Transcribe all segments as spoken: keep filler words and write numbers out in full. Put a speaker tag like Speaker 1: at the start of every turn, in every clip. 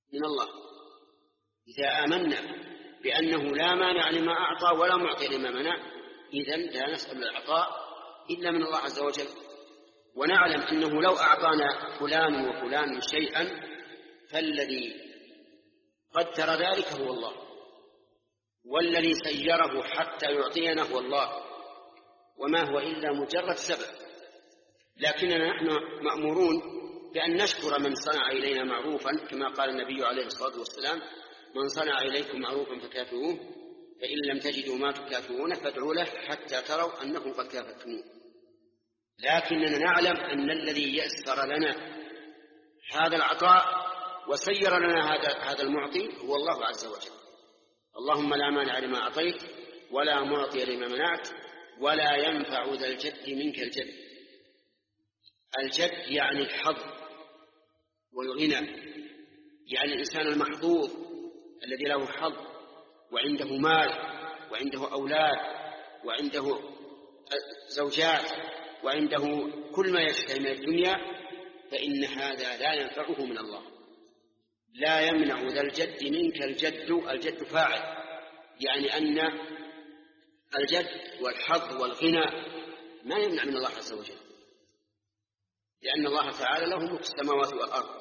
Speaker 1: من الله. إذا آمنا بأنه لا مانع لما أعطى ولا معطي لما منع، إذن لا نسأل العطاء إلا من الله عز وجل. ونعلم أنه لو أعطانا فلان وفلان شيئا فالذي قدر ذلك هو الله، والذي سيره حتى يعطينا هو الله، وما هو إلا مجرد سبب. لكننا نحن مأمورون بأن نشكر من صنع إلينا معروفا، كما قال النبي عليه الصلاة والسلام: من صنع إليكم معروفا فكافئوه، فإن لم تجدوا ما تكافئونه فادعوا له حتى تروا أنكم قد كافأتموه. لكننا نعلم أن الذي يسر لنا هذا العطاء وسير لنا هذا هذا المعطي هو الله عز وجل. اللهم لا مانع لما أعطيت ولا معطي لما منعت ولا ينفع ذا الجد منك الجد. الجد يعني الحظ والغنى، يعني الإنسان المحظوظ الذي له حظ وعنده مال وعنده أولاد وعنده زوجات وعنده كل ما يشتهي من الدنيا، فإن هذا لا ينفعه من الله. لا يمنع ذا الجد منك الجد. الجد فاعل، يعني أن الجد والحظ والغنى ما يمنع من الله عز وجل، لأن الله تعالى له ملك السماوات والأرض.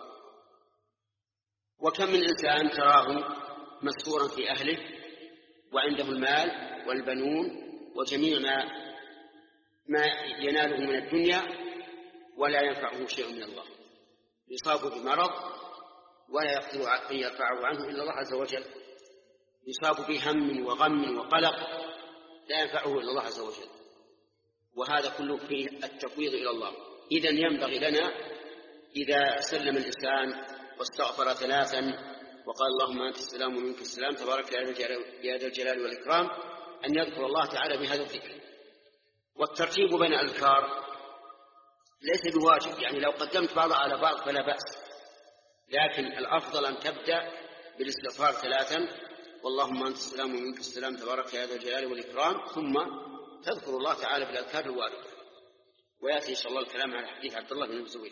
Speaker 1: وكم من إنسان تراه مسرورا في أهله وعنده المال والبنون وجميع ما ما يناله من الدنيا ولا ينفعه شيء من الله، يصاب بمرض ولا يقدر أن يرفعه عنه إلا الله عز وجل، يصاب بهم وغم وقلق لا ينفعه إلا الله عز وجل. وهذا كله فيه التفويض إلى الله. إذن ينبغي لنا إذا سلم الإنسان واستغفر ثلاثا وقال اللهم أنت السلام ومنك السلام تبارك يا ذا الجلال والإكرام، أن يذكر الله تعالى بهذا الذكر. والترتيب بين الأذكار ليس بواجب، يعني لو قدمت بعض على بعض فلا بأس، لكن الأفضل أن تبدأ بالاستغفار ثلاثا واللهم أنت السلام ومنك السلام تبارك يا ذا الجلال والإكرام، ثم تذكر الله تعالى بالأذكار الواردة. ويأتي إن شاء الله الكلام على حديث عبد الله بن الزبير.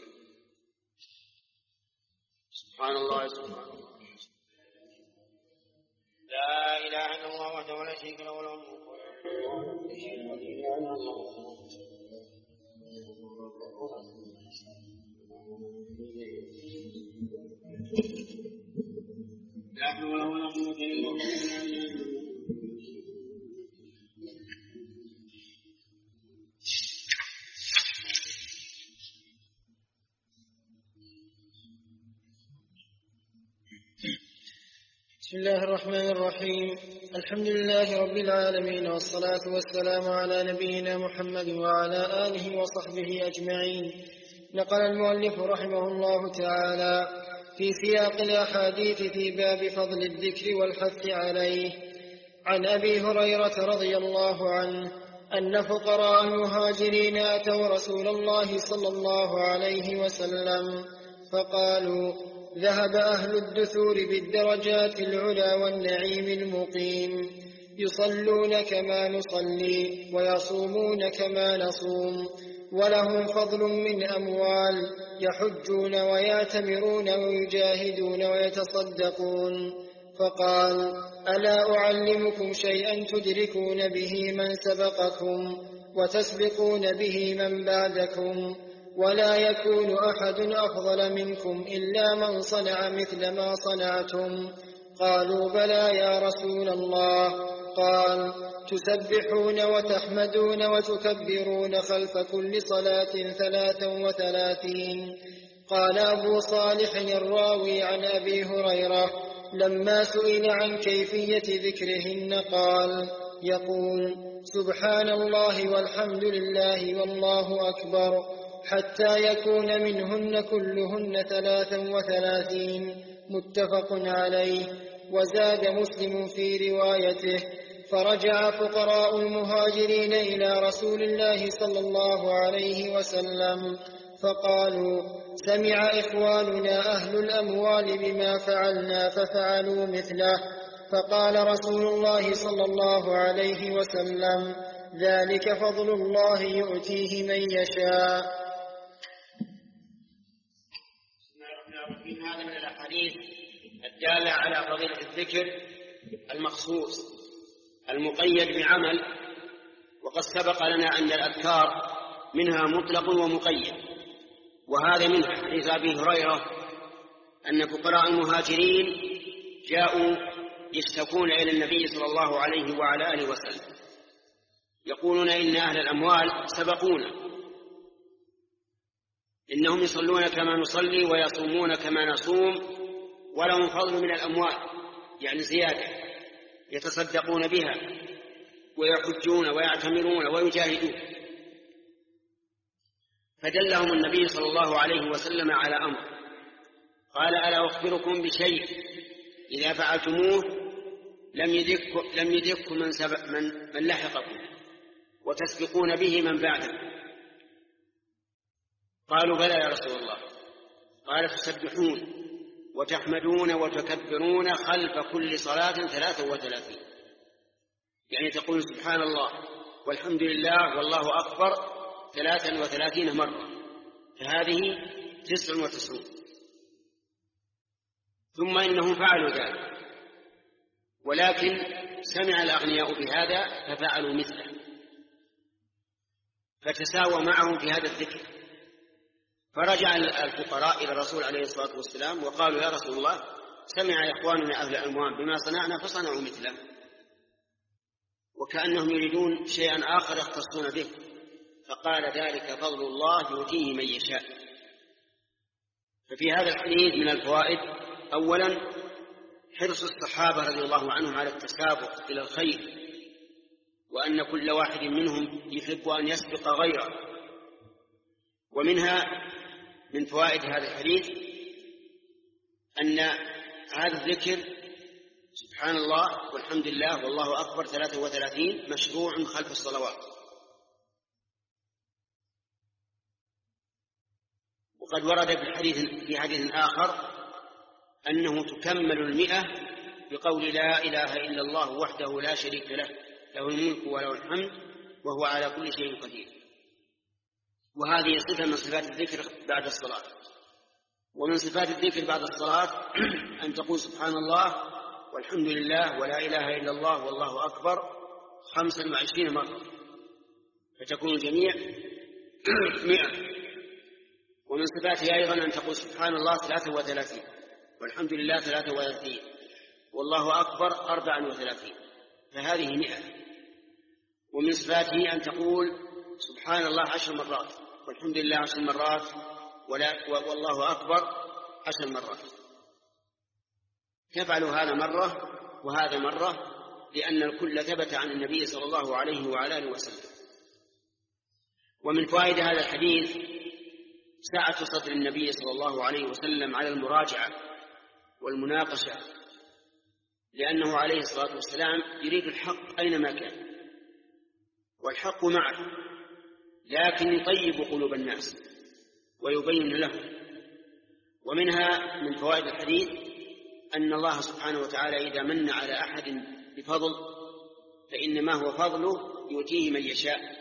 Speaker 1: سبحان الله سبحان الله لا إله إلا الله وحده لا شريك له وله الملك لا حول ولا قوة إلا بالله.
Speaker 2: بسم الله الرحمن الرحيم. الحمد لله رب العالمين، والصلاة والسلام على نبينا محمد وعلى آله وصحبه أجمعين. نقل المؤلف رحمه الله تعالى في سياق الأحاديث في باب فضل الذكر والحث عليه عن أبي هريرة رضي الله عنه أن فقراء المهاجرين أتوا رسول الله صلى الله عليه وسلم فقالوا ذهب أهل الدثور بالدرجات العلى والنعيم المقيم، يصلون كما نصلي ويصومون كما نصوم، ولهم فضل من أموال، يحجون ويعتمرون ويجاهدون ويتصدقون. فقال ألا أعلمكم شيئا تدركون به من سبقكم وتسبقون به من بعدكم، ولا يكون أحد أفضل منكم إلا من صنع مثل ما صنعتم. قالوا بلى يا رسول الله. قال تسبحون وتحمدون وتكبرون خلف كل صلاة ثلاثا وثلاثين. قال أبو صالح الراوي عن أبي هريرة لما سئل عن كيفية ذكرهن قال يقول سبحان الله والحمد لله والله أكبر، حتى يكون منهن كلهن ثلاثا وثلاثين. متفق عليه. وزاد مسلم في روايته فرجع فقراء المهاجرين إلى رسول الله صلى الله عليه وسلم فقالوا سمع إخواننا أهل الأموال بما فعلنا ففعلوا مثله. فقال رسول الله صلى الله عليه وسلم ذلك فضل الله يؤتيه من
Speaker 1: هذا من الأحاديث دالة على فضيلة الذكر المخصوص المقيد بعمل، وقد سبق لنا أن الأذكار منها مطلق ومقيد، وهذا منها حديث أبي هريرة أن فقراء المهاجرين جاءوا يشتكون إلى النبي صلى الله عليه وعلى آله وسلم يقولون إن أهل الأموال سبقونا، إنهم يصلون كما نصلي ويصومون كما نصوم ولهم فضل من الأموال، يعني زيادة يتصدقون بها ويحجون ويعتمرون ويجاهدون. فدلهم النبي صلى الله عليه وسلم على أمر، قال: ألا أخبركم بشيء إذا فعلتموه لم يدرككم لم يدرككم من, من, من لحقكم وتسبقون به من بعدكم؟ قالوا: بلى يا رسول الله. قال: تسبحون وتحمدون وتكبرون خلف كل صلاة ثلاثة وثلاثين، يعني تقول سبحان الله والحمد لله والله أكبر ثلاثا وثلاثين مرة، فهذه تسع وتسعون. ثم إنهم فعلوا ذلك، ولكن سمع الأغنياء بهذا ففعلوا مثله، فتساوى معهم في هذا الذكر. فرجع الفقراء إلى الرسول عليه الصلاة والسلام وقالوا: يا رسول الله، سمع إخواننا أهل الأموال بما صنعنا فصنعوا مثله، وكأنهم يريدون شيئا آخر يختصون به. فقال: ذلك فضل الله يؤتيه من يشاء. ففي هذا الحديث من الفوائد: أولا حرص الصحابة رضي الله عنهم على التسابق إلى الخير، وأن كل واحد منهم يحب أن يسبق غيره. ومنها من فوائد هذا الحديث أن هذا الذكر سبحان الله والحمد لله والله أكبر ثلاثة وثلاثين مشروع خلف الصلوات. وقد ورد في حديث في حديث آخر أنه تكمل المئة بقول: لا إله إلا الله وحده لا شريك له، له الملك وله الحمد وهو على كل شيء قدير. وهذه صفة من صفات الذكر بعد الصلاة. ومن صفات الذكر بعد الصلاة أن تقول سبحان الله والحمد لله ولا إله إلا الله والله أكبر خمسا وعشرين مرة، فتكون الجميع مئة. ومن صفاتها أيضا أن تقول سبحان الله ثلاثة وثلاثين والحمد لله ثلاثة وثلاثين والله أكبر أربعا وثلاثين، فهذه مئة. ومن صفاته أن تقول سبحان الله عشر مرات والحمد لله عشر مرات ولا والله أكبر عشر مرات. تفعل هذا مرة وهذا مرة، لأن الكل ثبت عن النبي صلى الله عليه وعلى آله وسلم. ومن فوائد هذا الحديث سعة صدر النبي صلى الله عليه وسلم على المراجعة والمناقشة، لأنه عليه الصلاة والسلام يريد الحق أينما كان، والحق معه، لكن يطيب قلوب الناس ويبين لهم. ومنها من فوائد الحديث أن الله سبحانه وتعالى إذا من على أحد بفضل فإنما هو فضله يؤتيه من يشاء،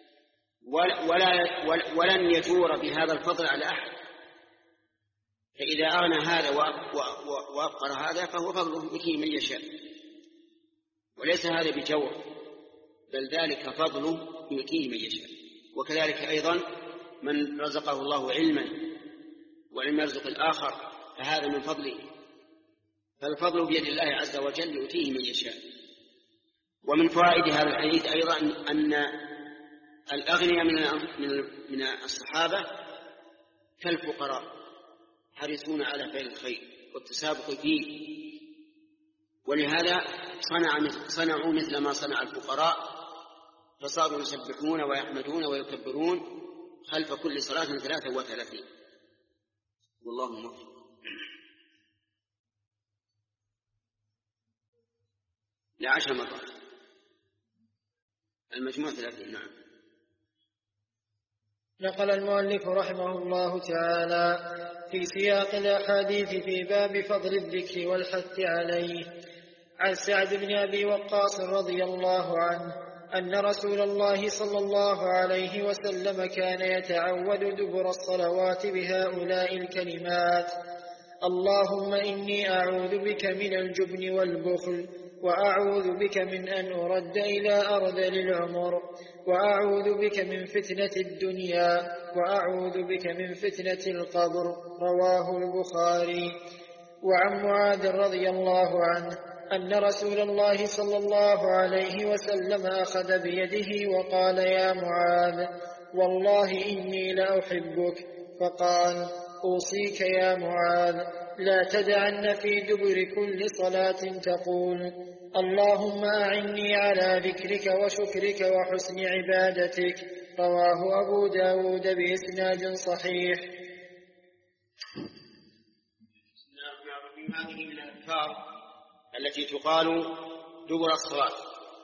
Speaker 1: ولا ولن يجور بهذا الفضل على أحد. فإذا أغنى هذا وأفقر هذا فهو فضله يؤتيه من يشاء، وليس هذا بجور، بل ذلك فضله يؤتيه من يشاء. وكذلك أيضا من رزقه الله علما ولم يرزق الآخر فهذا من فضله، فالفضل بيد الله عز وجل يؤتيه من يشاء. ومن فوائد هذا الحديث أيضا أن الأغنياء من الصحابة كالفقراء حريصون على فعل الخير والتسابق فيه، ولهذا صنعوا مثل ما صنع الفقراء، فصاروا يسبحون ويحمدون ويكبرون خلف كل صلاة ثلاثة وثلاثين. والله موفق. لعشر مرات، المجموع ثلاثين. نعم.
Speaker 2: نقل المؤلف رحمه الله تعالى في سياق الأحاديث في باب فضل الذكر والحث عليه عن سعد بن أبي وقاص رضي الله عنه أن رسول الله صلى الله عليه وسلم كان يتعود دبر الصلوات بهؤلاء الكلمات: اللهم إني أعوذ بك من الجبن والبخل، وأعوذ بك من أن أرد إلى أرذل العمر، وأعوذ بك من فتنة الدنيا، وأعوذ بك من فتنة القبر. رواه البخاري. وعن معاذ رضي الله عنه أن رسول الله صلى الله عليه وسلم أخذ بيده وقال: يا معاذ، والله إني لأحبك. فقال: أوصيك يا معاذ لا تدعن في دبر كل صلاة تقول: اللهم أعني على ذكرك وشكرك وحسن عبادتك. رواه أبو داود بإسناد صحيح.
Speaker 1: هذه من الأذكار التي تقال دبر الصلاة.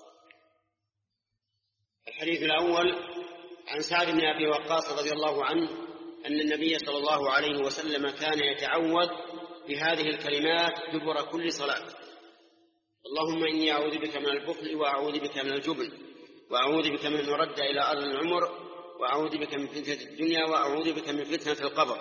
Speaker 1: الحديث الأول عن سعد بن أبي وقاص رضي الله عنه أن النبي صلى الله عليه وسلم كان يتعوذ بهذه الكلمات دبر كل صلاة: اللهم إني أعوذ بك من البخل، وأعوذ بك من الجبن، وأعوذ بك من رد إلى أرض العمر، وأعوذ بك من فتنة الدنيا، وأعوذ بك من فتنة القبر.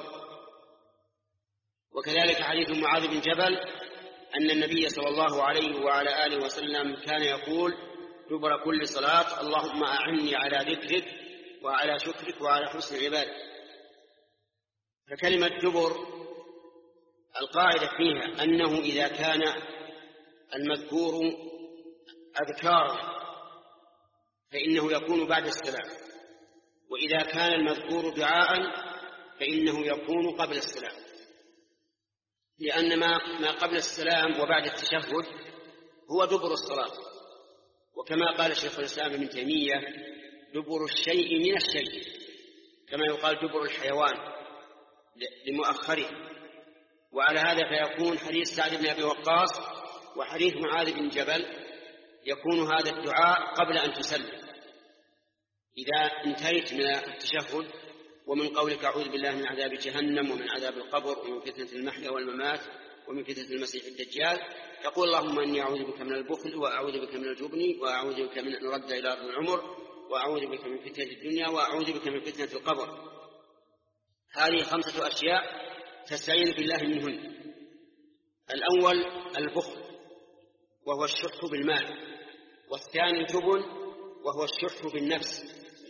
Speaker 1: وكذلك حديث معاذ بن جبل أن النبي صلى الله عليه وعلى آله وسلم كان يقول دبر كل صلاة: اللهم أعني على ذكرك وعلى شكرك وعلى حسن عبادتك. فكلمة دبر القاعدة فيها أنه إذا كان المذكور أذكارا فإنه يكون بعد السلام، وإذا كان المذكور دعاء فإنه يكون قبل السلام، لأن ما قبل السلام وبعد التشهد هو دبر الصلاة. وكما قال شيخ الإسلام ابن تيمية: دبر الشيء من الشيء، كما يقال دبر الحيوان لمؤخره. وعلى هذا فيكون حديث سعد بن أبي وقاص وحديث معاذ بن جبل يكون هذا الدعاء قبل أن تسلم، إذا انتهيت من التشهد ومن قولك أعوذ بالله من عذاب جهنم ومن عذاب القبر ومن فتنة المحيا والممات ومن فتنة المسيح الدجال، تقول: اللهم إني أعوذ بك من البخل، وأعوذ بك من الجبن، وأعوذ بك من أن أرد إلى أرض العمر، وأعوذ بك من فتنة الدنيا، وأعوذ بك من فتنة القبر. هذه خمسة أشياء تستعين بالله منهن. الأول البخل وهو الشح بالمال، والثاني الجبن وهو الشح بالنفس.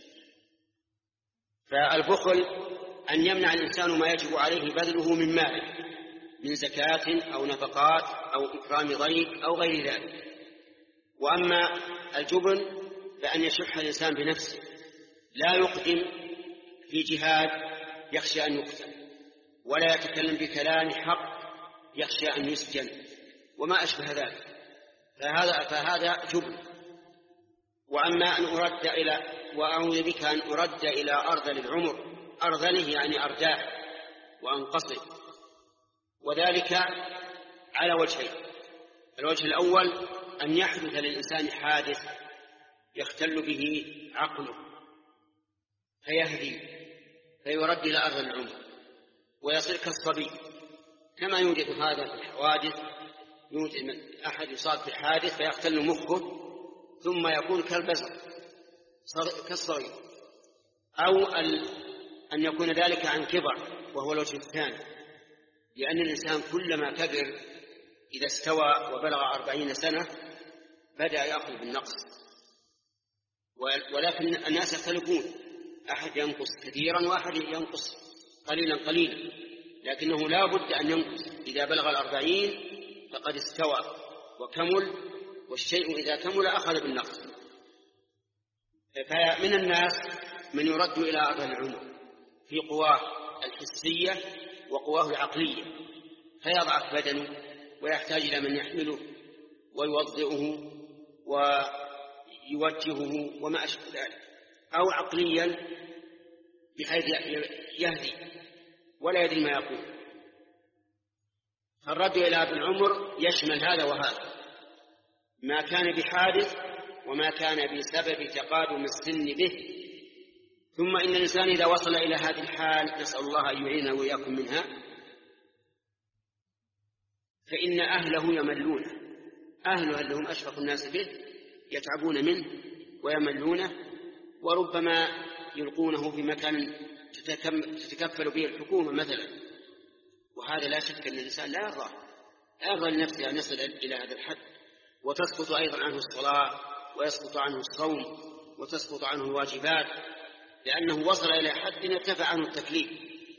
Speaker 1: فالبخل أن يمنع الإنسان ما يجب عليه بذله من ماله من زكاة أو نفقات أو إكرام ضيف أو غير ذلك. وأما الجبن فأن يشح الإنسان بنفسه، لا يقدم في جهاد يخشى أن يقتل، ولا يتكلم بكلام حق يخشى أن يسجن وما أشبه ذلك، فهذا, فهذا جبن. وأما أن أرد إلى وأعوذ بك أن أرد إلى أرذل العمر، أرذله يعني أرداه وأنقصه، وذلك على وجهين: الوجه الأول أن يحدث للإنسان حادث يختل به عقله فيهدي فيرد إلى أرذل العمر ويصير كالصبي، كما يوجد هذا في الحوادث، يوجد من أحد يصاب في حادث فيختل مخه ثم يكون كالبزر كالصغير، أو أن يكون ذلك عن كبر وهو الوجه الثاني، لأن الإنسان كلما كبر إذا استوى وبلغ أربعين سنة بدأ يأخذ بالنقص. ولكن الناس يختلفون، أحد ينقص كثيرا وأحد ينقص قليلا قليلا، لكنه لا بد أن ينقص. إذا بلغ الأربعين فقد استوى وكمل، والشيء إذا كمل أخذ بالنقص. فمن الناس من يرد إلى أرذل العمر في قواه الحسية وقواه العقلية، فيضعف بدنه ويحتاج إلى من يحمله ويوضئه ويوجهه وما أشبه ذلك، أو عقليا بحيث يهدي ولا يدري ما يقول. فالرد إلى أرذل العمر يشمل هذا وهذا، ما كان بحادث وما كان بسبب تقادم السن به. ثم إن الإنسان إذا وصل إلى هذه الحال، نسأل الله أن يعيننا وإياكم منها، فإن أهله يملونه، أهله اللي هم أشفق الناس به يتعبون منه ويملونه، وربما يلقونه في مكان تتكفل به الحكومة مثلا، وهذا لا شك أن الإنسان لا يرضى لا يرضى لنفسه أن يصل إلى هذا الحد. وتسقط أيضا عنه الصلاة ويسقط عنه الصوم وتسقط عنه الواجبات، لأنه وصل إلى حد ارتفع عنه التكليف.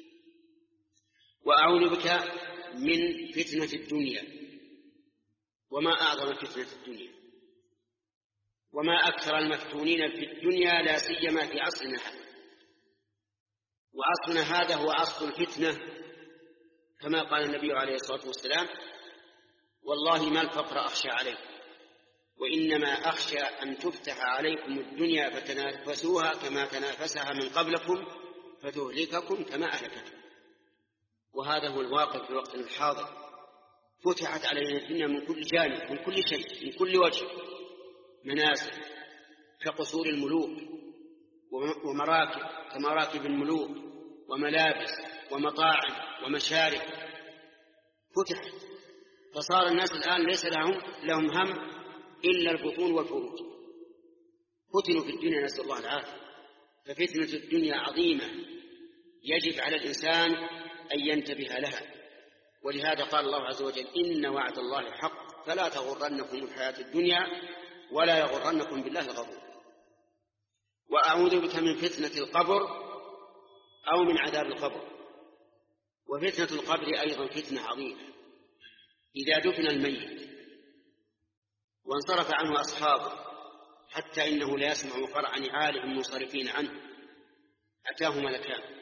Speaker 1: وأعوذ بك من فتنة الدنيا، وما أعظم فتنة الدنيا، وما أكثر المفتونين في الدنيا لا سيما في عصرنا هذا. وعصرنا هذا هو عصر الفتنة، كما قال النبي عليه الصلاة والسلام: والله ما الفقر أخشى عليكم، وإنما أخشى أن تفتح عليكم الدنيا فتنافسوها كما تنافسها من قبلكم فتهلككم كما أهلكتكم. وهذا هو الواقع في الوقت الحاضر. فتحت علينا الدنيا من كل جانب، من كل شيء، من كل وجه، منازل كقصور الملوك، ومراكب كمراكب الملوك، وملابس ومطاعم ومشارب فتحت. فصار الناس الآن ليس لهم لهم هم إلا البطون والفروج. فتنوا في الدنيا، نسأل الله العافية. ففتنة الدنيا عظيمة، يجب على الإنسان أن ينتبه لها. ولهذا قال الله عز وجل: إن وعد الله حق فلا تغرنكم الحياة الدنيا ولا يغرنكم بالله الغرور. وأعوذ بك من فتنة القبر أو من عذاب القبر. وفتنة القبر أيضا فتنة عظيمة. إذا دفن الميت وانصرف عنه أصحابه حتى إنه لا يسمع قرع نعالهم منصرفين عنه، أتاه ملكان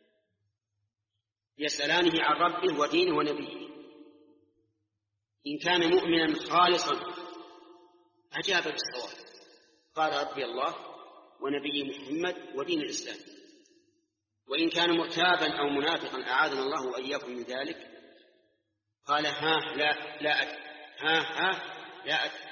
Speaker 1: يسألانه عن ربه ودينه ونبيه. إن كان مؤمنا خالصا أجاب بالصواب، قال: ربي الله ونبي محمد ودين الإسلام. وإن كان مرتابا أو منافقا أعاذنا الله وإياكم من ذلك، قال: ها لا لا أدري، ها ها لا أدري.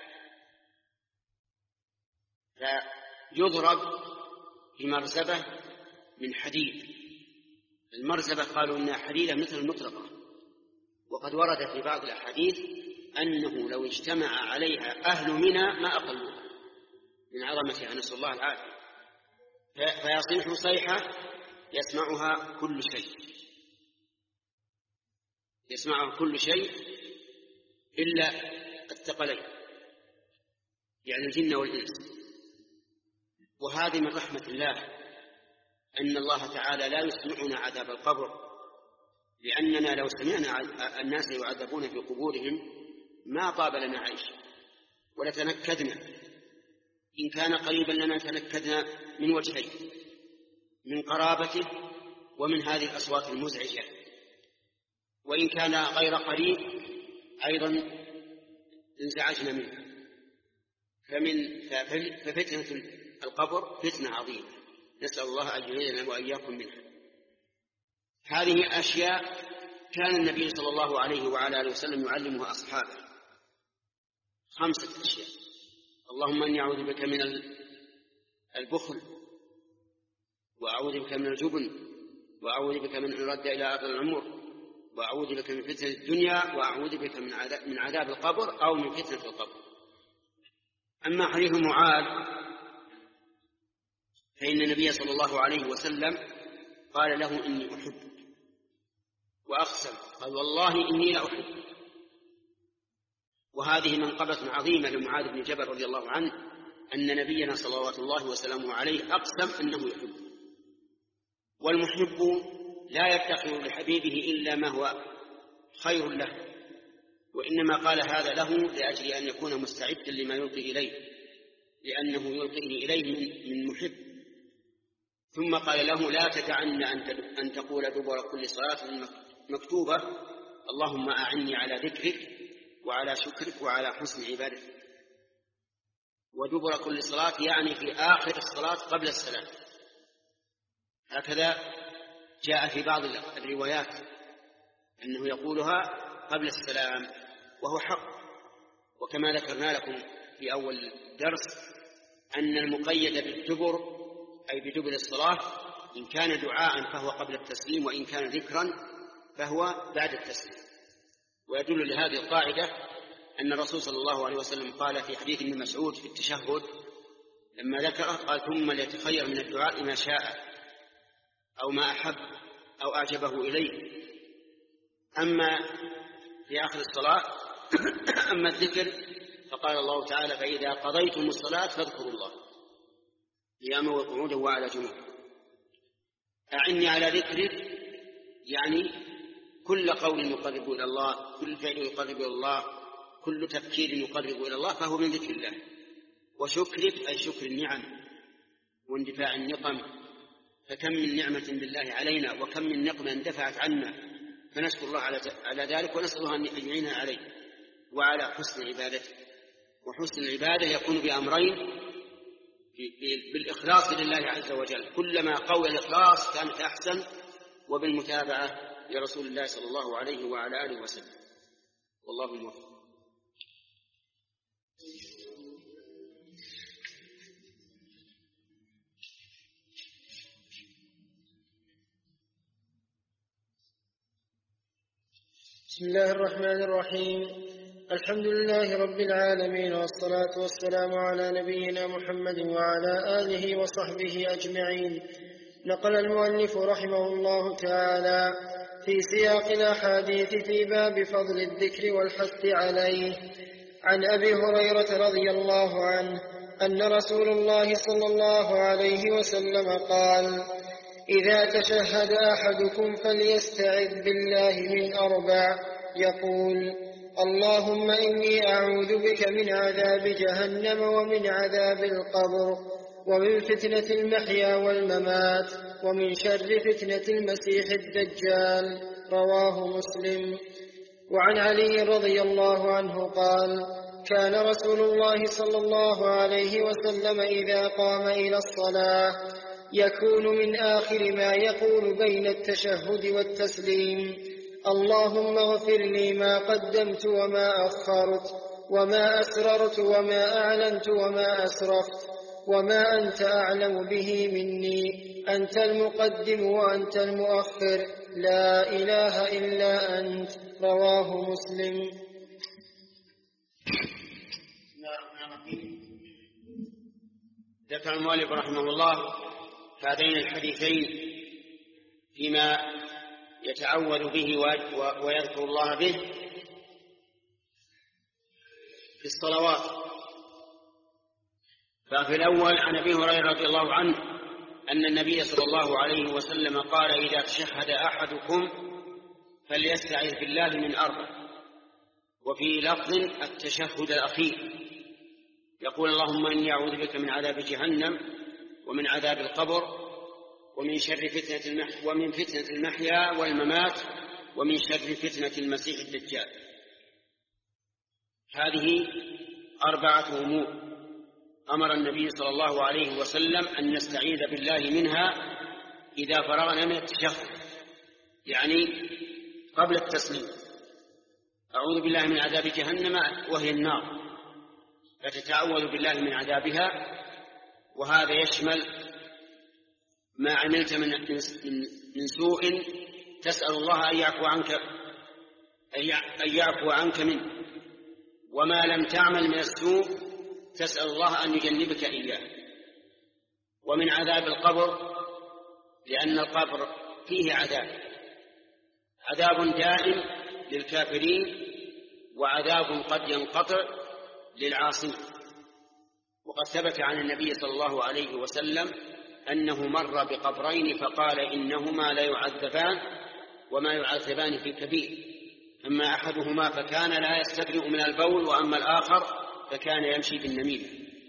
Speaker 1: فيضرب بمرزبة من حديد. المرزبة قالوا إنها حديدة مثل المطرقة، وقد ورد في بعض الأحاديث أنه لو اجتمع عليها أهل منى ما أقلوها من عظمتها، نسأل الله العافية. فيصيح صيحة يسمعها كل شيء، يسمعها كل شيء إلا الثقلين، يعني الجن والإنس. وهذه من رحمة الله أن الله تعالى لا يسمعنا عذاب القبر، لأننا لو سمعنا الناس يعذبون في قبورهم ما طاب لنا عيش ولتنكدنا. إن كان قريبا لنا تنكدنا من وجهين: من قرابته ومن هذه الأصوات المزعجة. وإن كان غير قريب أيضا انزعجنا منه. فمن ففتنة القبر فتنة عظيمة، نسأل الله أن يعيذنا وإياكم منها. هذه أشياء كان النبي صلى الله عليه وعلى آله وسلم يعلمها أصحابه. خمسة أشياء: اللهم إني أعوذ بك من البخل، وأعوذ بك من الجبن، وأعوذ بك من أن رد إلى أرض العمر، وأعوذ بك من فتنة الدنيا، وأعوذ بك من عذاب, من عذاب القبر أو من فتنة القبر. أما حديث معاذ فإن النبي صلى الله عليه وسلم قال له: إني أحبك، وأقسم قال: والله إني لأحبك. وهذه منقبة عظيمة لمعاذ بن جبل رضي الله عنه، أن نبينا صلوات الله وسلامه عليه أقسم أنه يحبه. والمحب لا يفتقر لحبيبه إلا ما هو خير له، وإنما قال هذا له لأجل أن يكون مستعدا لما يلقي إليه، لأنه يلقيه إليه من محب. ثم قال له: لا تدعن أن تقول دبر كل صلاة مكتوبة: اللهم أعني على ذكرك وعلى شكرك وعلى حسن عبادتك. ودبر كل صلاة يعني في آخر الصلاة قبل السلام. هكذا جاء في بعض الروايات أنه يقولها قبل السلام، وهو حق. وكما ذكرنا لكم في أول درس أن المقيد بالدبر أي بدبر الصلاة إن كان دعاء فهو قبل التسليم، وإن كان ذكرا فهو بعد التسليم. ويدل لهذه القاعدة أن الرسول صلى الله عليه وسلم قال في حديث ابن مسعود في التشهد لما ذكره قال: ثم ليتخير من الدعاء ما شاء أو ما أحب أو أعجبه إليه. أما في آخر الصلاة أما الذكر فقال الله تعالى: فإذا قضيتم الصلاة فاذكروا الله قياما وقعودا وعلى جنوب. أعني على ذكرك يعني كل قول يقرب إلى الله، كل فعل يقرب إلى الله، كل تفكير يقرب إلى الله فهو من ذكر الله. وشكرك أي شكر النعم واندفاع النقم، فكم من نعمة بالله علينا وكم من نقمة اندفعت عنا، فنشكر الله على ذلك ونسأله أن يعيننا عليه وعلى حسن عبادته. وحسن العبادة يكون بأمرين: بالإخلاص لله عز وجل، كلما قوي الإخلاص كانت أحسن، وبالمتابعة لرسول الله صلى الله عليه وعلى آله وسلم. والله موفق.
Speaker 2: بسم الله الرحمن الرحيم. الحمد لله رب العالمين، والصلاة والسلام على نبينا محمد وعلى آله وصحبه أجمعين. نقل المؤلف رحمه الله تعالى في سياق الأحاديث في باب فضل الذكر والحث عليه عن أبي هريرة رضي الله عنه أن رسول الله صلى الله عليه وسلم قال: إذا تشهد أحدكم فليستعذ بالله من أربع، يقول: اللهم إني أعوذ بك من عذاب جهنم ومن عذاب القبر ومن فتنة المحيا والممات ومن شر فتنة المسيح الدجال. رواه مسلم. وعن علي رضي الله عنه قال: كان رسول الله صلى الله عليه وسلم إذا قام إلى الصلاة يكون من آخر ما يقول بين التشهد والتسليم: اللهم اغفر لي ما قدمت وما أخرت وما أسررت وما أعلنت وما أسرفت وما أنت أعلم به مني، أنت المقدم وأنت المؤخر، لا إله إلا أنت. رواه مسلم.
Speaker 1: ذكر المؤلف رحمه الله هذين الحديثين فيما يتعوذ به ويذكر الله به في الصلوات. ففي الأول عن أبي هريرة رضي الله عنه أن النبي صلى الله عليه وسلم قال: إذا تشهد أحدكم فليستعذ بالله من أربع. وفي لفظ التشهد الأخير يقول: اللهم إني أعوذ بك من عذاب جهنم ومن عذاب القبر ومن شر فتنة المحيا ومن فتنة المحيا والممات ومن شر فتنة المسيح الدجال. هذه أربعة أمور أمر النبي صلى الله عليه وسلم أن نستعيذ بالله منها إذا فرغنا من التشهد، يعني قبل التسليم. أعوذ بالله من عذاب جهنم وهي النار، فتتعوذ بالله من عذابها، وهذا يشمل ما عملت من من سوء تسأل الله أن يعفو عنك أن يعفو عنك منه، وما لم تعمل من السوء تسأل الله أن يجنبك إياه. ومن عذاب القبر، لأن القبر فيه عذاب، عذاب دائم للكافرين وعذاب قد ينقطع للعاصين. وقد ثبت عن النبي صلى الله عليه وسلم أنه مر بقبرين فقال: إنهما لا يعذبان وما يعذبان في كبير، أما أحدهما فكان لا يستبرئ من البول، وأما الآخر فكان يمشي بالنميمة.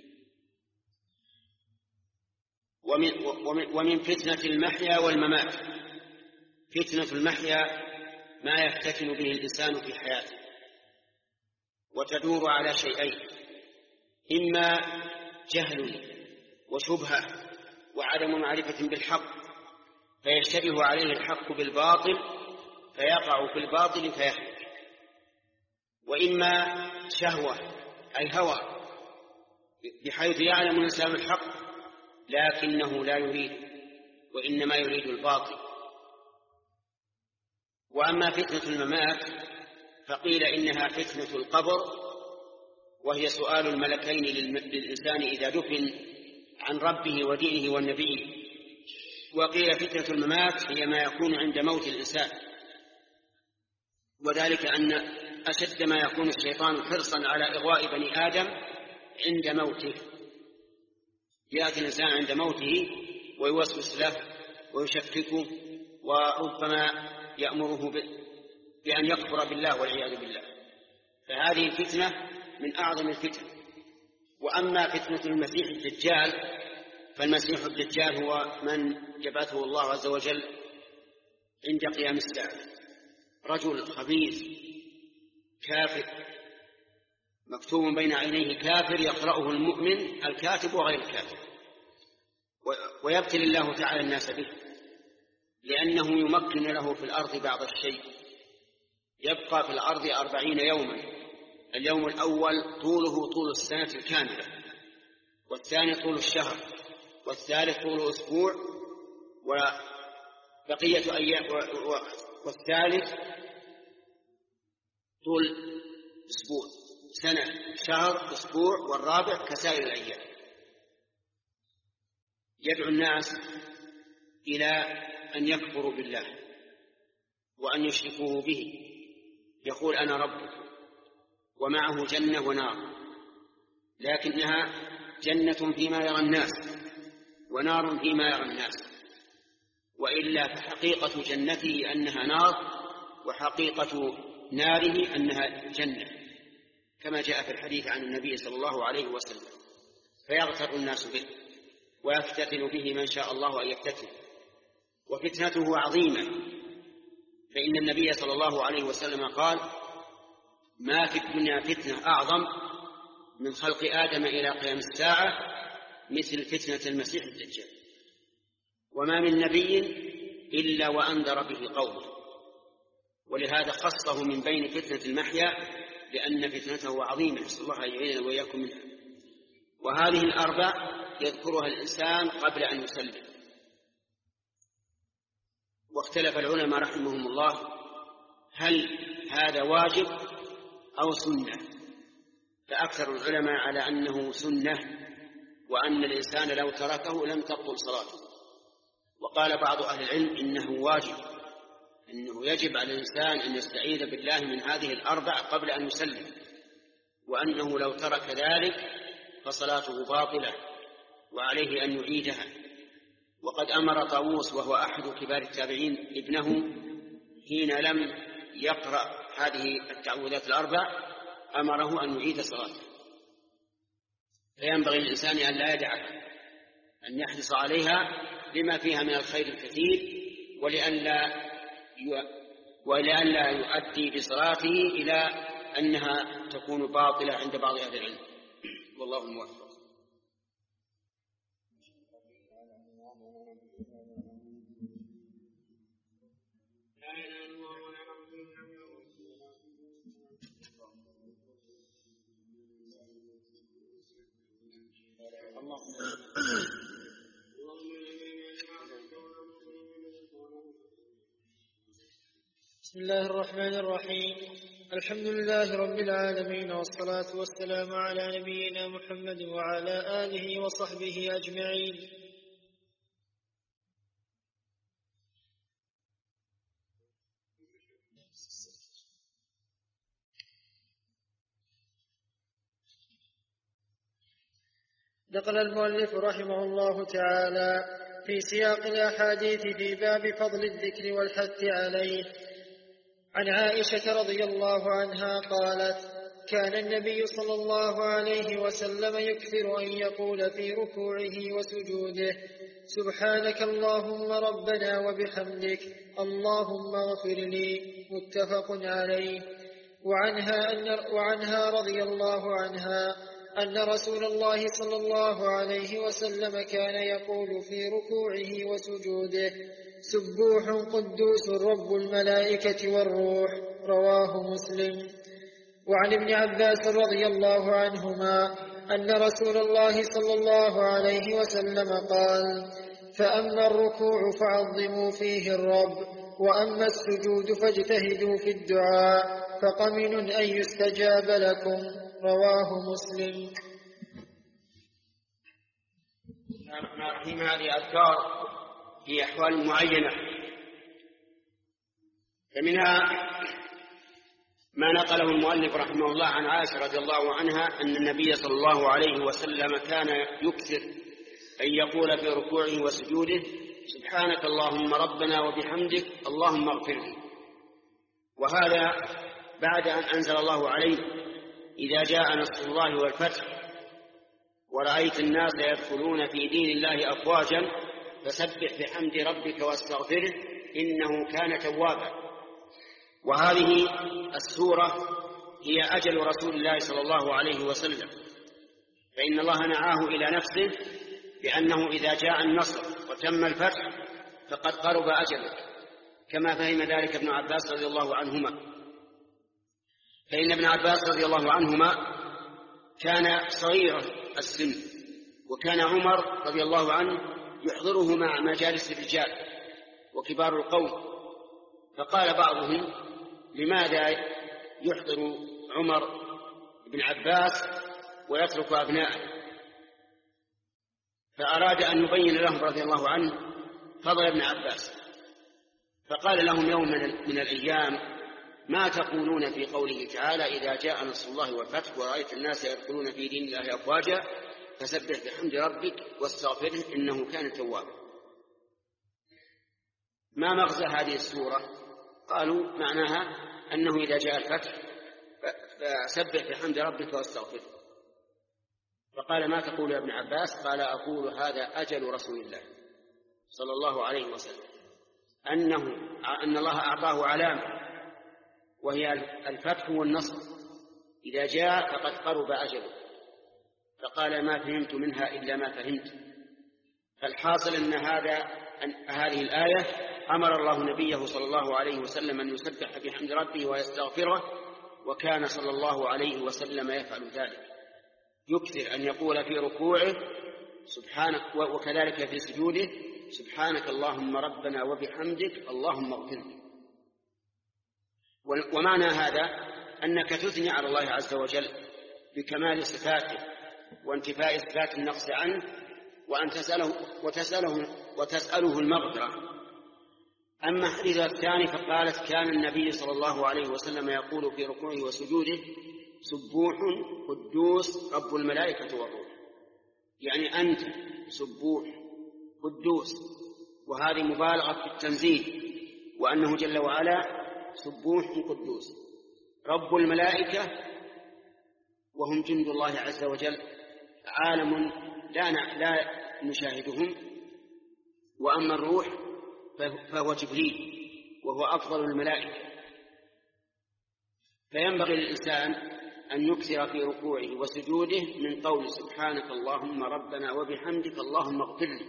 Speaker 1: ومن, ومن فتنة المحيا والممات. فتنة المحيا ما يفتتن به الإنسان في حياته، وتدور على شيئين: إما جهل وشبهة وعدم معرفة بالحق فيشتبه عليه الحق بالباطل فيقع في الباطل فيهلك، وإما شهوة أي هوى بحيث يعلم الإنسان الحق لكنه لا يريد وإنما يريد الباطل. وأما فتنة الممات فقيل إنها فتنة القبر، وهي سؤال الملكين للإنسان إذا دفن عن ربه ودينه والنبي. وقيل فتنة الممات هي ما يكون عند موت الإنسان، وذلك أن أشد ما يكون الشيطان حرصا على إغواء بني آدم عند موته. يأتي الإنسان عند موته ويوسوس له ويشككه، وربما يأمره بأن يكفر بالله والعياذ بالله. فهذه الفتنة من أعظم الفتن. وأما فتنة المسيح الدجال فالمسيح الدجال هو من يبعثه الله عز وجل عند قيام الساعة، رجل خبيث كافر مكتوب بين عينيه كافر يقرأه المؤمن الكاتب وغير الكاتب، ويبتلي الله تعالى الناس به لأنه يمكن له في الأرض بعض الشيء. يبقى في الأرض أربعين يوما، اليوم الأول طوله طول السنة الكاملة، والثاني طول الشهر، والثالث طول أسبوع، وبقية أيام، والثالث طول أسبوع، سنة، شهر، أسبوع، والرابع كسائر الأيام. يدعو الناس إلى أن يكفروا بالله وأن يشركوه به. يقول أنا رب، ومعه جنة ونار، لكنها جنة فيما يرى الناس ونار فيما يرى الناس، وإلا فحقيقة جنته أنها نار، وحقيقة ناره أنها جنة، كما جاء في الحديث عن النبي صلى الله عليه وسلم. فيغتر الناس به ويفتتن به من شاء الله أن يفتتن، وفتنته عظيمة. فإن النبي صلى الله عليه وسلم قال: ما في الدنيا فتنة أعظم من خلق آدم إلى قيام الساعة مثل فتنة المسيح الدجال، وما من نبي إلا وأنذر به قومه، ولهذا خصه من بين فتنة المحيا لأن فتنته عظيمة، نسأل الله أن يعيننا وإياكم منها. وهذه الأربع يذكرها الإنسان قبل أن يسلم. واختلف العلماء رحمهم الله هل هذا واجب أو سنة، فأكثر العلماء على أنه سنة، وأن الإنسان لو تركه لم تبطل صلاته. وقال بعض أهل العلم إنه واجب، إنه يجب على الإنسان أن يستعيذ بالله من هذه الأربع قبل أن يسلم، وأنه لو ترك ذلك فصلاته باطلة وعليه أن يعيدها. وقد أمر طاووس وهو أحد كبار التابعين ابنه حين لم يقرأ هذه التعوذات الأربع أمره أن يعيد صلاته. فينبغي للإنسان أن لا يدعها، أن يحرص عليها لما فيها من الخير الكثير، ولئلا ولئلا يؤدي بصلاته إلى أنها تكون باطلة عند بعض أهل العلم، والله الموفق.
Speaker 2: بسم الله الرحمن الرحيم. الحمد لله رب العالمين، والصلاة والسلام على نبينا محمد وعلى آله وصحبه أجمعين. نقل المؤلف رحمه الله تعالى في سياق الأحاديث في باب فضل الذكر والحث عليه عن عائشة رضي الله عنها قالت: كان النبي صلى الله عليه وسلم يكثر أن يقول في ركوعه وسجوده: سبحانك اللهم ربنا وبحمدك، اللهم اغفر لي. متفق عليه. وعنها, أن وعنها رضي الله عنها أن رسول الله صلى الله عليه وسلم كان يقول في ركوعه وسجوده: سبوح قدوس رب الملائكة والروح. رواه مسلم. وعن ابن عباس رضي الله عنهما أن رسول الله صلى الله عليه وسلم قال: فأما الركوع فعظموا فيه الرب، وأما السجود فاجتهدوا في الدعاء، فقمن أن يستجاب لكم. رواه مسلم.
Speaker 1: الرحيم. هذه أذكار في أحوال معينة، فمنها ما نقله المؤلف رحمه الله عن عائشة رضي الله عنها أن النبي صلى الله عليه وسلم كان يكثر أن يقول في ركوعه وسجوده: سبحانك اللهم ربنا وبحمدك اللهم اغفر لي. وهذا بعد أن أنزل الله عليه: إذا جاء نصر الله والفتح ورأيت الناس يدخلون في دين الله أفواجا فسبح بحمد ربك واستغفره إنه كان توابا. وهذه السورة هي أجل رسول الله صلى الله عليه وسلم، فإن الله نعاه إلى نفسه بأنه إذا جاء النصر وتم الفتح فقد قرب أجله، كما فهم ذلك ابن عباس رضي الله عنهما. فإن ابن عباس رضي الله عنهما كان صغير السن، وكان عمر رضي الله عنه يحضره مع مجالس الرجال وكبار القوم، فقال بعضهم: لماذا يحضر عمر بن عباس ويترك أبناءه؟ فأراد أن يبين لهم رضي الله عنه فضل ابن عباس، فقال لهم يوم من الأيام: ما تقولون في قوله تعالى: إذا جاء نصر الله والفتح ورأيت الناس يدخلون في دين الله أفواجا فسبح بحمد ربك واستغفره إنه كان توابا. ما مغزى هذه السورة؟ قالوا معناها أنه إذا جاء الفتح فسبح بحمد ربك واستغفره. فقال: ما تقول يا ابن عباس؟ قال: أقول هذا أجل رسول الله صلى الله عليه وسلم، أنه أن الله أعطاه علامة وهي الفتح والنصر، إذا جاء فقد قرب أجله. فقال: ما فهمت منها إلا ما فهمت. فالحاصل أن هذا أن هذه الآية أمر الله نبيه صلى الله عليه وسلم أن يسبح بحمد ربه ويستغفره، وكان صلى الله عليه وسلم يفعل ذلك، يكثر أن يقول في ركوعه سبحانك، وكذلك في سجوده: سبحانك اللهم ربنا وبحمدك اللهم اغفر لي. ومعنى هذا أنك تثني على الله عز وجل بكمال صفاته وانتفاء صفات النقص عنه، وأن تسأله وتسأله, وتسأله المغفرة. أما الحديث الثاني فقالت: كان النبي صلى الله عليه وسلم يقول في ركوعه وسجوده: سبوح قدوس رب الملائكة والروح. يعني أنت سبوح قدوس، وهذه مبالغة في التنزيل، وأنه جل وعلا سبوح قدوس رب الملائكة، وهم جند الله عز وجل، عالم لا لا نشاهدهم. وأما الروح فهو جبريل وهو أفضل الملائكة. فينبغي للإنسان أن يكثر في ركوعه وسجوده من قول سبحانك اللهم ربنا وبحمدك اللهم اغفر لي،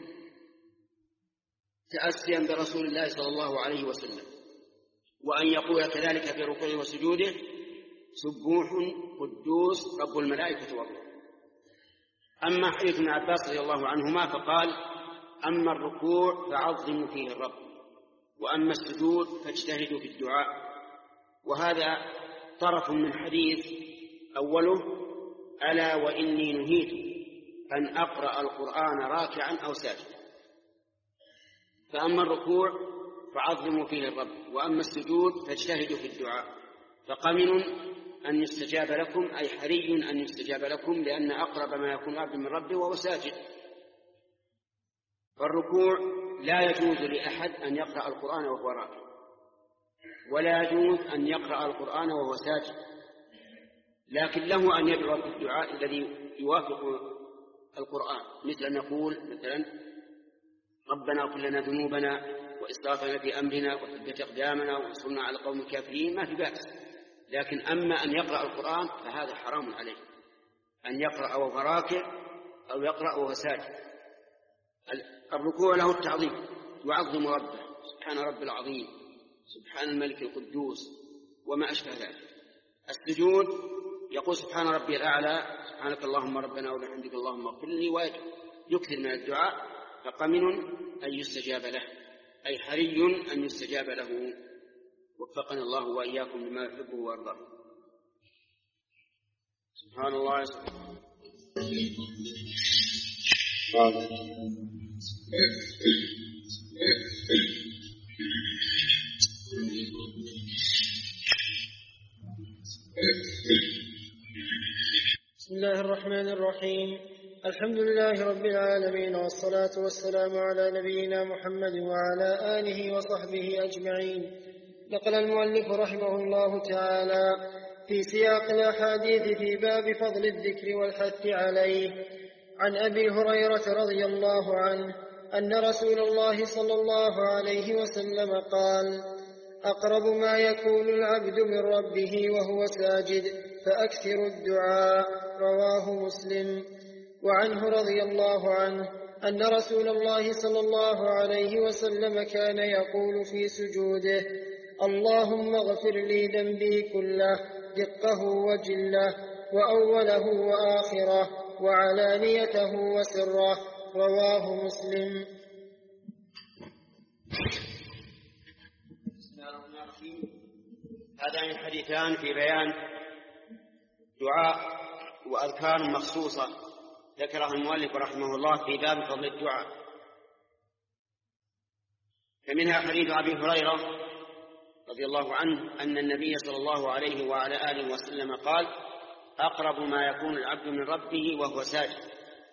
Speaker 1: تأسيا برسول الله صلى الله عليه وسلم. وأن يقول كذلك في ركوعه وسجوده: سبوح قدوس رب الملائكة والروح. أما حديث ابن عباس رضي الله عنهما فقال: أما الركوع فعظموا فيه الرب، وأما السجود فاجتهدوا في الدعاء. وهذا طرف من حديث أوله: ألا وإني نهيت أن أقرأ القرآن راكعا أو ساجدا. فأما الركوع فعظموا فيه الرب، وأما السجود فاجتهدوا في الدعاء، فقمن أن يستجاب لكم، أي حري أن يستجاب لكم، لأن أقرب ما يكون العبد من ربه وهو ساجد. فالركوع لا يجوز لأحد أن يقرأ القرآن وهو راكع، ولا يجوز أن يقرأ القرآن وهو ساجد، لكن له أن يدعو في الدعاء الذي يوافق القرآن، مثل أن يقول مثلا: ربنا اغفر لنا ذنوبنا وإسرافنا في أمرنا وثبت أقدامنا وانصرنا على القوم الكافرين، ما في بأس. لكن أما أن يقرأ القرآن فهذا حرام عليه، أن يقرأ وهو راكع أو يقرأ وهو ساجد. الركوع له التعظيم، يعظم ربه: سبحان رب العظيم، سبحان الملك القدوس، وما أشبه ذلك. السجود يقول: سبحان ربي الأعلى، سبحانك اللهم ربنا وبحمدك اللهم اغفر لي، ويكثر من الدعاء، فقمن أن يستجاب له، أي حري أن يستجاب له. وفقنا الله وإياكم لما يحبه ويرضاه. سبحان الله سبحانه.
Speaker 2: الرحيم. الحمد لله رب العالمين، والصلاة والسلام على نبينا محمد وعلى آله وصحبه أجمعين. نقل المؤلف رحمه الله تعالى في سياق الأحاديث في باب فضل الذكر والحث عليه عن أبي هريرة رضي الله عنه أن رسول الله صلى الله عليه وسلم قال: أقرب ما يكون العبد من ربه وهو ساجد فأكثر الدعاء. رواه مسلم. وعنه رضي الله عنه أن رسول الله صلى الله عليه وسلم كان يقول في سجوده: اللهم اغفر لي ذنبي كله دقه وجله وأوله وآخره وعلانيته وسره. رواه مسلم.
Speaker 1: هذان الحديثان في بيان دعاء وأذكار مخصوصة ذكرها المؤلف رحمه الله في باب فضل الدعاء. فمنها حديث أبي هريرة رضي الله عنه أن النبي صلى الله عليه وعلى آله وسلم قال: أقرب ما يكون العبد من ربه وهو ساجد.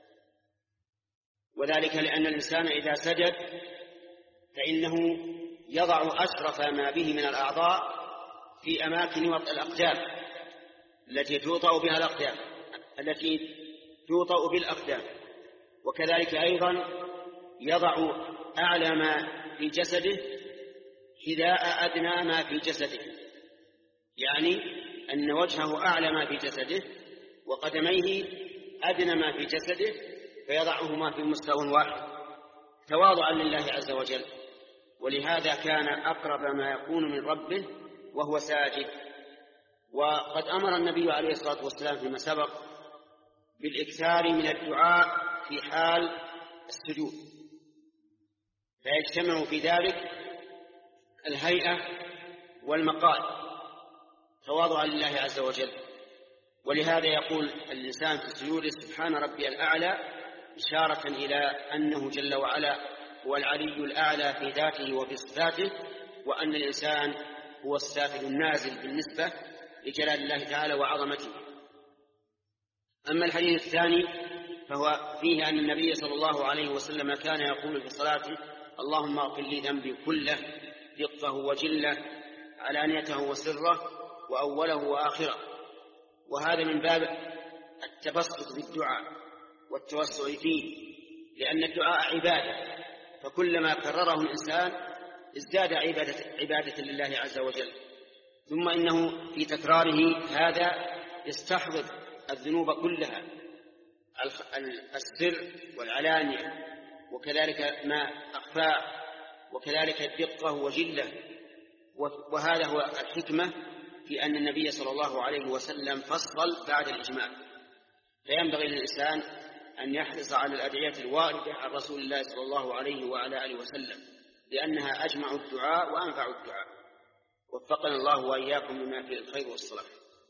Speaker 1: وذلك لأن الإنسان إذا سجد فإنه يضع أشرف ما به من الأعضاء في أماكن وطئ الأقدام التي توطأ بها الأقدام التي توطأ بالأقدام وكذلك أيضا يضع أعلى ما في جسده حذاء أدنى ما في جسده، يعني أن وجهه أعلى ما في جسده وقدميه أدنى ما في جسده، فيضعهما في مستوى واحد تواضعا لله عز وجل. ولهذا كان أقرب ما يكون من ربه وهو ساجد. وقد أمر النبي عليه الصلاة والسلام فيما سبق بالإكثار من الدعاء في حال السجود، فيجتمع في ذلك الهيئة والمقال تواضعا لله عز وجل. ولهذا يقول الإنسان في السجود: سبحان ربي الأعلى، إشارة إلى أنه جل وعلا هو العلي الأعلى في ذاته وفي صفاته، وأن الإنسان هو السافل النازل بالنسبة لجلال الله تعالى وعظمته. أما الحديث الثاني فهو فيه أن النبي صلى الله عليه وسلم كان يقول في صلاته: اللهم اغفر لي ذنبي كله دقه وجله علانيته وسره وأوله وآخره. وهذا من باب التبسط بالدعاء والتوسع فيه، لأن الدعاء عبادة، فكلما كرره الإنسان ازداد عبادة, عبادة لله عز وجل. ثم إنه في تكراره هذا يستحضر الذنوب كلها، السر والعلانية وكذلك ما أخفاه وكذلك الدقة وجلة. وهذا هو الحكمة في أن النبي صلى الله عليه وسلم فصل بعد الإجمال. فينبغي للإنسان أن يحرص على الأدعية الواردة عن رسول الله صلى الله عليه وعلى آله وسلم، لأنها أجمع الدعاء وأنفع الدعاء. وفقنا الله وإياكم لما فيه الخير والصلاح.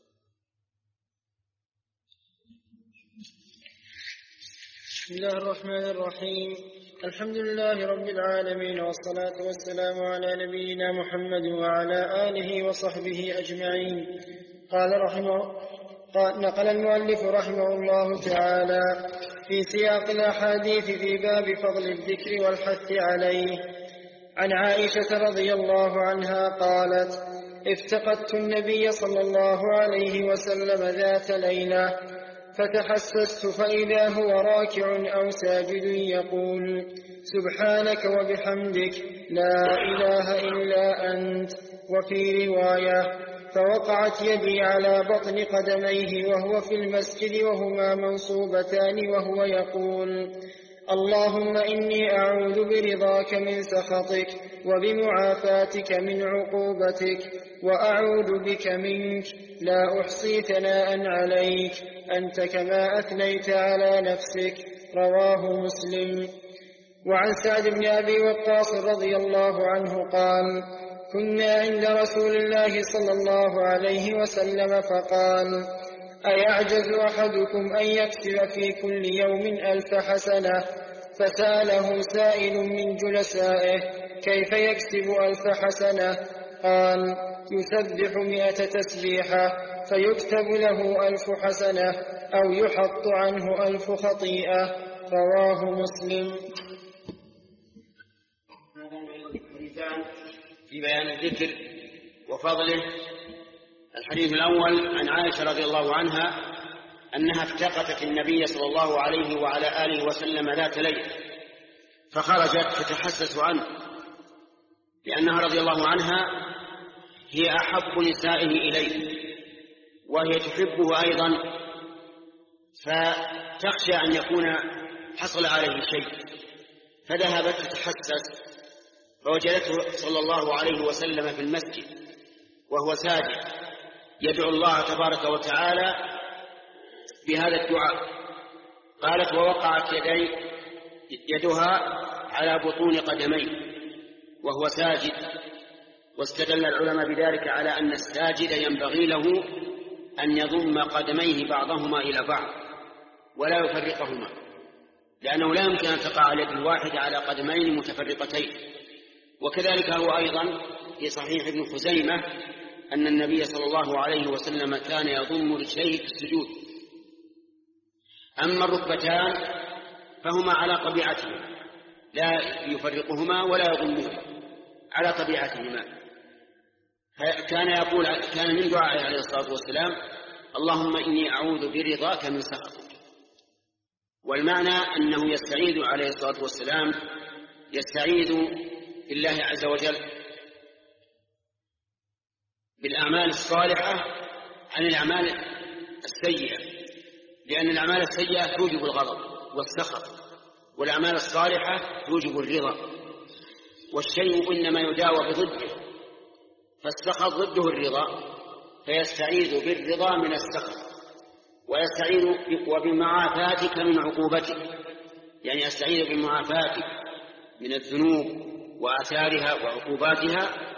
Speaker 2: بسم الله الرحمن الرحيم. الحمد لله رب العالمين، والصلاة والسلام على نبينا محمد وعلى آله وصحبه أجمعين. قال رحمه قال نقل المؤلف رحمه الله تعالى في سياق الأحاديث في باب فضل الذكر والحث عليه عن عائشة رضي الله عنها قالت: افتقدت النبي صلى الله عليه وسلم ذات ليلة فتحسست فإذا هو راكع أو ساجد يقول: سبحانك وبحمدك لا إله إلا أنت. وفي رواية: فوقعت يدي على بطن قدميه وهو في المسجد وهما منصوبتان وهو يقول: اللهم إني أعوذ برضاك من سخطك وبمعافاتك من عقوبتك وأعوذ بك منك لا أحصي ثناء عليك أنت كما أثنيت على نفسك. رواه مسلم. وعن سعد بن أبي وقاص رضي الله عنه قال: كنا عند رسول الله صلى الله عليه وسلم فقال: أيعجز أحدكم أن يكسب في كل يوم ألف حسنة؟ فسأله سائل من جلسائه: كيف يكسب ألف حسنة؟ قال: يسبح مئة تسبيحة فيكتب له ألف حسنة أو يحط عنه ألف خطيئة. رواه مسلم.
Speaker 1: في بيان الذكر وفضله. الحديث الأول عن عائشة رضي الله عنها أنها افتقدت النبي صلى الله عليه وعلى آله وسلم ذات ليل، فخرجت تتحسس عنه، لأنها رضي الله عنها هي أحب نسائه إليه وهي تحبه أيضا، فتخشى أن يكون حصل عليه شيء، فذهبت تتحسس فوجدته صلى الله عليه وسلم في المسجد وهو ساجد يدعو الله تبارك وتعالى بهذا الدعاء. قالت: ووقعت يدي يدها على بطون قدميه وهو ساجد. واستدل العلماء بذلك على أن الساجد ينبغي له أن يضم قدميه بعضهما إلى بعض ولا يفرقهما، لأنه لا يمكن أن تقع اليد الواحدة على قدمين متفرقتين. وكذلك هو أيضا في صحيح ابن خزيمة أن النبي صلى الله عليه وسلم كان يضم رجليه في السجود. أما الركبتان فهما على طبيعتهما، لا يفرقهما ولا يضمهما، على طبيعتهما. كان يقول كان من دعائه عليه الصلاة والسلام: اللهم إني أعوذ برضاك من سخطك. والمعنى أنه يستعيذ عليه الصلاة والسلام يستعيذ بالله عز وجل بالأعمال الصالحة عن الأعمال السيئة، لأن الأعمال السيئة توجب الغضب والسخط، والأعمال الصالحة توجب الرضا، والشيء إنما يداوى بضده، فالسخط ضده الرضا، فيستعيذ بالرضا من السخط، ويستعيذ وبمعافاتك من عقوبتك، يعني يستعيذ بمعافاتك من الذنوب وآثارها وعقوباتها،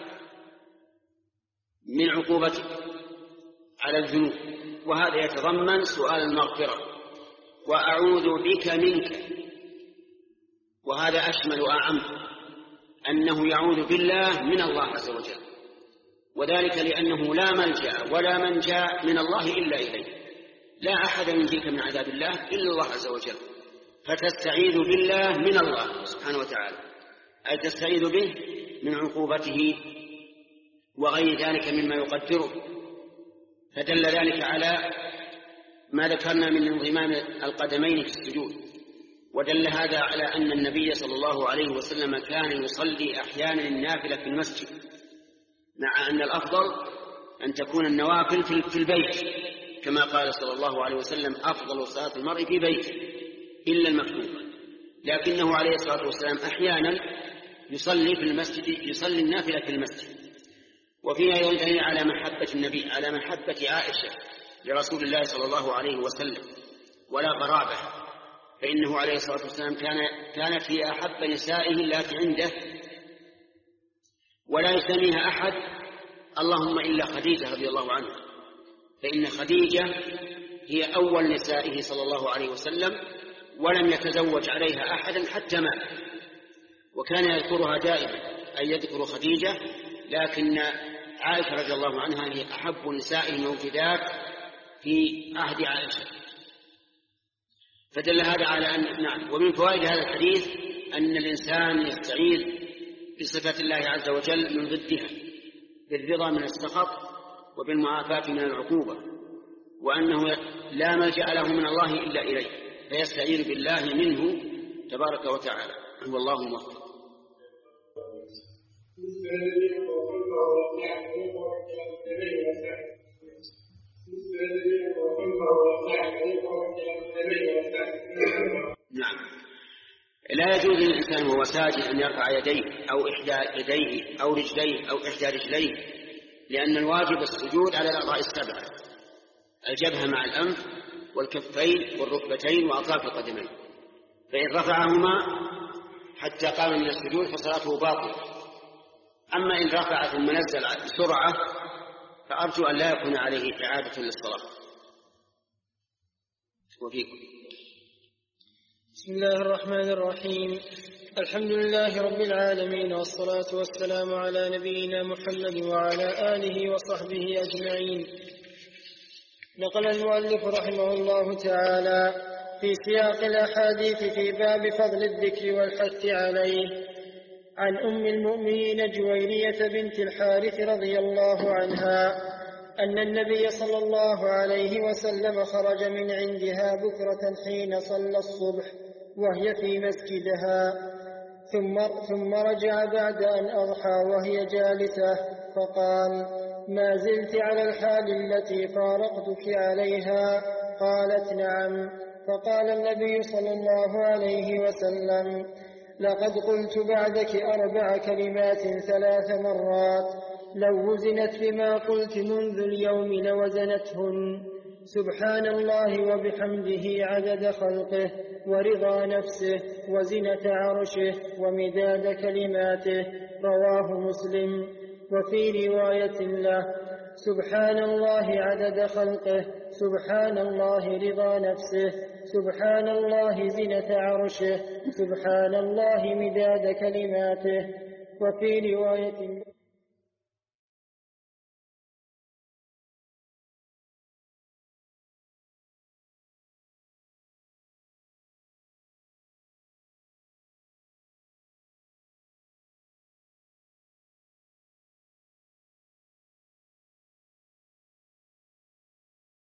Speaker 1: من عقوبتك على الذنوب، وهذا يتضمن سؤال المغفرة. وأعوذ بك منك، وهذا أشمل وأعم، أنه يعوذ بالله من الله عز وجل، وذلك لأنه لا ملجأ ولا منجا من الله إلا إليه، لا أحد ينجيك من عذاب الله إلا الله عز وجل، فتستعيذ بالله من الله سبحانه وتعالى، أي تستعيذ به من عقوبته وغير ذلك مما يقدره. فدل ذلك على ما ذكرنا من انضمام القدمين في السجود، ودل هذا على أن النبي صلى الله عليه وسلم كان يصلي أحيانا النافلة في المسجد، مع أن الأفضل أن تكون النوافل في البيت، كما قال صلى الله عليه وسلم: أفضل صلاة المرء في بيته إلا المكتوبة. لكنه عليه الصلاة والسلام أحيانا يصلي في المسجد، يصلي النافلة في المسجد. وفيها أيضا دليل على محبة النبي، على محبة عائشة لرسول الله صلى الله عليه وسلم ولا قرابة، فإنه عليه الصلاة والسلام كان كانت هي أحب نسائه التي عنده، ولا يسميها أحد اللهم إلا خديجة رضي الله عنها، فإن خديجة هي أول نسائه صلى الله عليه وسلم، ولم يتزوج عليها أحدا حتى مات، وكان يذكرها دائما، أي يذكر خديجة، لكن عائشة رضي الله عنها هي أحب نسائه الموجودات في عهد عائشة. فدل هذا على أن نعم. ومن فوائد هذا الحديث أن الإنسان يستعيذ بصفة الله عز وجل من ضدها، بالرضا من السخط وبالمعافاة من العقوبة، وأنه لا ملجأ له من الله إلا إليه، فيستعيذ بالله منه تبارك وتعالى. والله موفق. نعم. لا يجوز للإنسان وهو ساجد أن يرفع يديه أو إحدى يديه أو رجليه أو إحدى رجليه، لأن الواجب السجود على الأعضاء السبعة: الجبهة مع الأنف والكفين والركبتين وأطراف القدمين، فإن رفعهما حتى قام من السجود فصلاته باطلة. أما إن رفع ثم نزل بسرعة فأرجو أن لا يكون عليه إعادة للصلاة. وفيكم.
Speaker 2: بسم الله الرحمن الرحيم. الحمد لله رب العالمين، والصلاة والسلام على نبينا محمد وعلى آله وصحبه أجمعين. نقل المؤلف رحمه الله تعالى في سياق الأحاديث في باب فضل الذكر والحث عليه عن أم المؤمنين جويرية بنت الحارث رضي الله عنها أن النبي صلى الله عليه وسلم خرج من عندها بكرة حين صلى الصبح وهي في مسجدها، ثم, ثم رجع بعد أن أضحى وهي جالسة فقال: ما زلت على الحال التي فارقتك عليها؟ قالت: نعم. فقال النبي صلى الله عليه وسلم: لقد قلت بعدك أربع كلمات ثلاث مرات، لو وزنت بما قلت منذ اليوم لوزنتهن: سبحان الله وبحمده عدد خلقه ورضا نفسه وزنة عرشه ومداد كلماته. رواه مسلم. وفي رواية له: سبحان الله عدد خلقه، سبحان الله رضا نفسه، سبحان الله زنة عرشه، سبحان الله مداد كلماته. وفي رواية